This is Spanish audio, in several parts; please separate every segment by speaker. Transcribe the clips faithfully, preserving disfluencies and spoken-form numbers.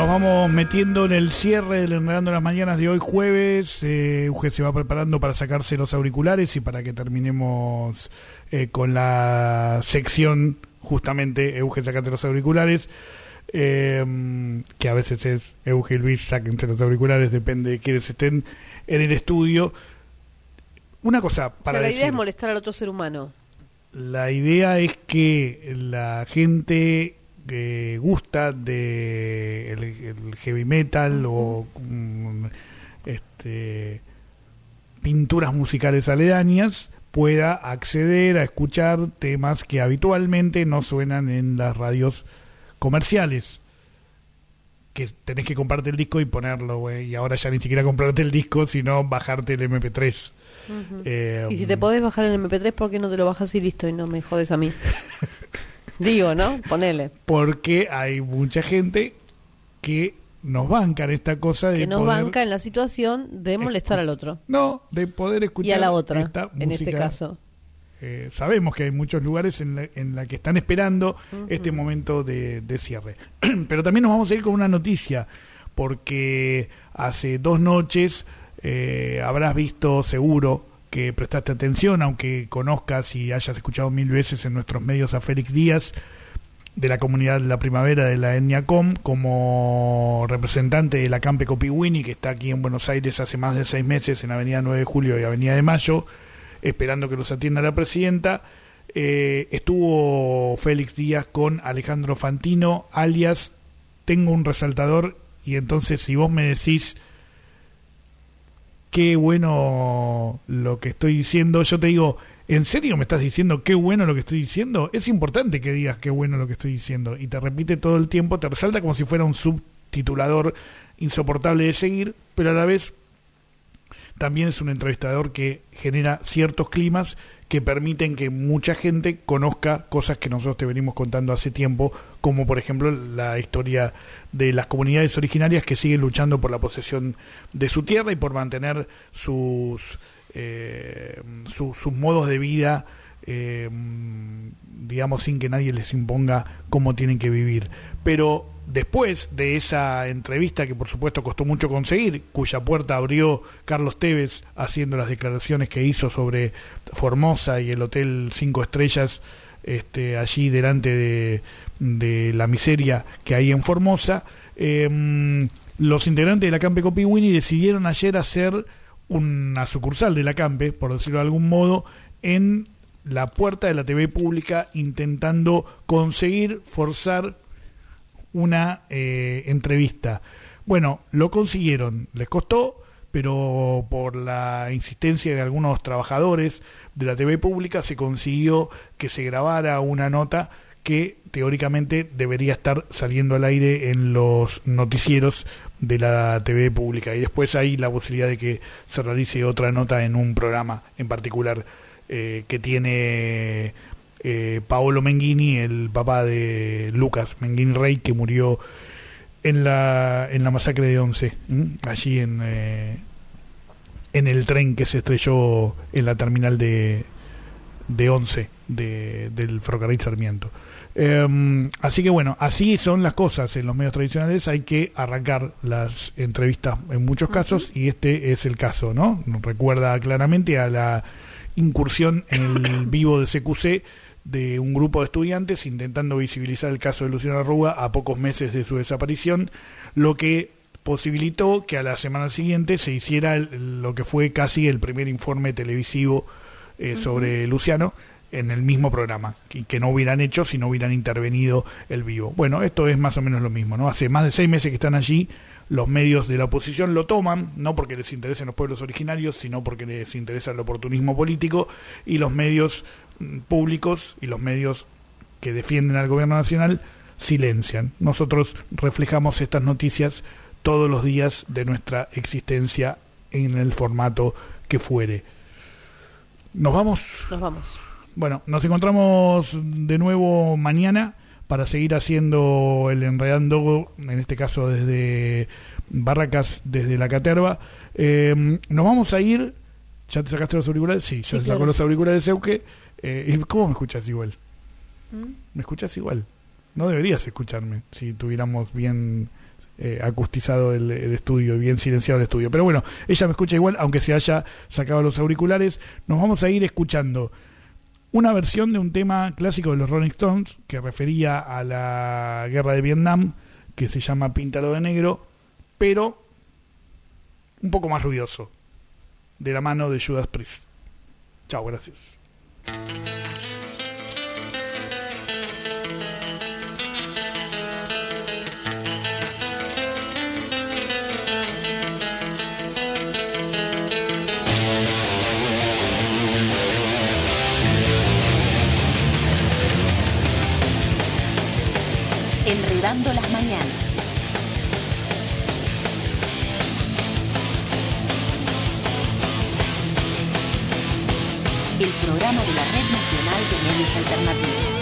Speaker 1: nos vamos metiendo en el cierre del Enredando las Mañanas de hoy jueves. eh, Euge se va preparando para sacarse los auriculares y para que terminemos eh, con la sección, justamente, Euge, sacate los auriculares, eh, que a veces es Euge y Luis, sáquense los auriculares, depende de quiénes estén en el estudio. Una cosa para
Speaker 2: o sea, la
Speaker 1: decir,
Speaker 2: idea es molestar al otro ser humano.
Speaker 1: la idea es que la gente que gusta de el, el heavy metal uh-huh. o um, este pinturas musicales aledañas pueda acceder a escuchar temas que habitualmente no suenan en las radios comerciales, que tenés que comprarte el disco y ponerlo, güey, y ahora ya ni siquiera comprarte el disco, sino bajarte el eme pe tres.
Speaker 2: Uh-huh. eh, y si te podés bajar el eme pe tres, ¿por qué no te lo bajas y listo y no me jodes a mí? Digo, ¿no? Ponele.
Speaker 1: Porque hay mucha gente que nos banca en esta cosa de
Speaker 2: que nos
Speaker 1: poder,
Speaker 2: banca en la situación de molestar
Speaker 1: escu-
Speaker 2: al otro.
Speaker 1: No, de poder escuchar
Speaker 2: y a la otra,
Speaker 1: esta
Speaker 2: en
Speaker 1: música.
Speaker 2: este caso.
Speaker 1: Eh, sabemos que hay muchos lugares en la, en la que están esperando uh-huh. este momento de, de cierre. Pero también nos vamos a ir con una noticia, porque hace dos noches eh, habrás visto seguro que prestaste atención, aunque conozcas y hayas escuchado mil veces en nuestros medios a Félix Díaz, de la comunidad de la primavera de la etnia com, como representante de la Campe Copiwini, que está aquí en Buenos Aires hace más de seis meses en Avenida nueve de Julio y Avenida de Mayo, esperando que los atienda la presidenta. Eh, estuvo Félix Díaz con Alejandro Fantino, alias Tengo un Resaltador, y entonces si vos me decís qué bueno lo que estoy diciendo, yo te digo, ¿en serio me estás diciendo qué bueno lo que estoy diciendo? Es importante que digas qué bueno lo que estoy diciendo, y te repite todo el tiempo, te resalta como si fuera un subtitulador insoportable de seguir, pero a la vez también es un entrevistador que genera ciertos climas que permiten que mucha gente conozca cosas que nosotros te venimos contando hace tiempo, como por ejemplo la historia de las comunidades originarias que siguen luchando por la posesión de su tierra y por mantener sus eh, su, sus modos de vida, eh, digamos, sin que nadie les imponga cómo tienen que vivir. Pero después de esa entrevista, que por supuesto costó mucho conseguir, cuya puerta abrió Carlos Tevez haciendo las declaraciones que hizo sobre Formosa y el hotel cinco estrellas, este, allí delante de, de la miseria que hay en Formosa, eh, los integrantes de la Campe Copiwini decidieron ayer hacer una sucursal de la Campe, por decirlo de algún modo, en la puerta de la te ve pública, intentando conseguir, forzar una eh, entrevista. Bueno, lo consiguieron, les costó, pero por la insistencia de algunos trabajadores de la te ve pública se consiguió que se grabara una nota que teóricamente debería estar saliendo al aire en los noticieros de la te ve pública, y después hay la posibilidad de que se realice otra nota en un programa en particular eh, que tiene Eh, Paolo Menghini, el papá de Lucas Menghini Rey, que murió en la en la masacre de Once, ¿m? allí en eh, en el tren que se estrelló en la terminal de de Once de, del ferrocarril Sarmiento. Eh, así que bueno, así son las cosas en los medios tradicionales. Hay que arrancar las entrevistas en muchos uh-huh. casos, y este es el caso, ¿no? Recuerda claramente a la incursión en el vivo de ce cu ce de un grupo de estudiantes intentando visibilizar el caso de Luciano Arruga a pocos meses de su desaparición, lo que posibilitó que a la semana siguiente se hiciera el, lo que fue casi el primer informe televisivo eh, uh-huh. sobre Luciano en el mismo programa, que, que no hubieran hecho si no hubieran intervenido el vivo. Bueno, esto es más o menos lo mismo, ¿no? Hace más de seis meses que están allí, los medios de la oposición lo toman, no porque les interesen los pueblos originarios, sino porque les interesa el oportunismo político, y los medios públicos y los medios que defienden al gobierno nacional silencian. Nosotros reflejamos estas noticias todos los días de nuestra existencia en el formato que fuere. ¿Nos vamos?
Speaker 2: Nos vamos.
Speaker 1: Bueno, nos encontramos de nuevo mañana para seguir haciendo el Enredando, en este caso desde Barracas, desde la Caterva. Eh, nos vamos a ir. ¿Ya te sacaste los auriculares? Sí, ya
Speaker 2: sí,
Speaker 1: te
Speaker 2: claro.
Speaker 1: sacó los auriculares de Euge. Eh, ¿Cómo me escuchas igual?
Speaker 2: ¿Mm?
Speaker 1: ¿Me escuchas igual? No deberías escucharme si tuviéramos bien eh, acustizado el, el estudio, bien silenciado el estudio. Pero bueno, ella me escucha igual, aunque se haya sacado los auriculares. Nos vamos a ir escuchando una versión de un tema clásico de los Rolling Stones que refería a la guerra de Vietnam, que se llama Píntalo de Negro, pero un poco más ruidoso, de la mano de Judas Priest. Chao, gracias.
Speaker 3: Enredando las mañanas. El programa de la Red Nacional de Medios Alternativos.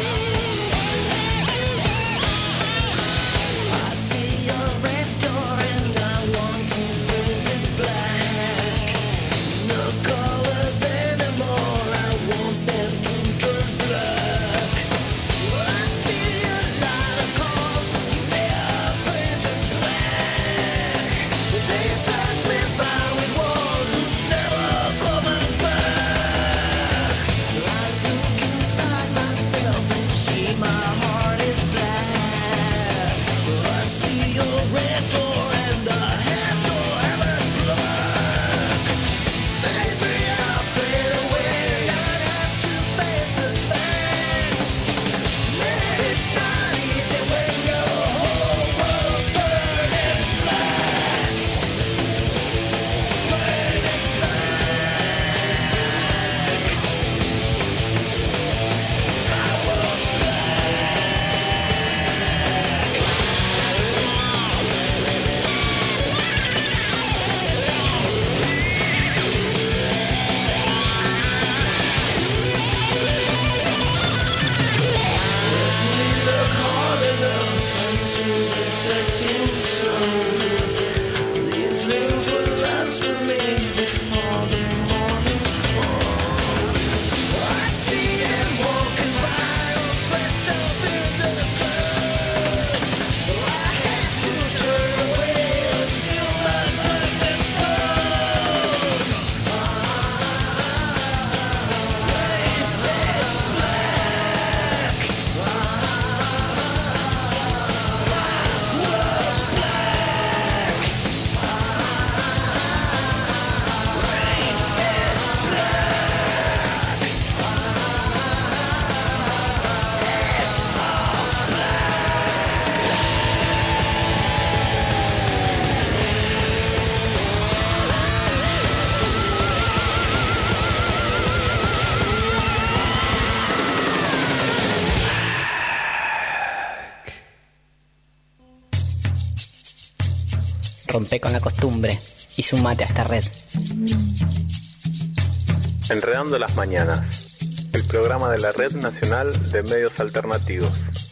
Speaker 4: Rompe con la costumbre y sumate a esta red.
Speaker 5: Enredando las mañanas, el programa de la Red Nacional de Medios Alternativos.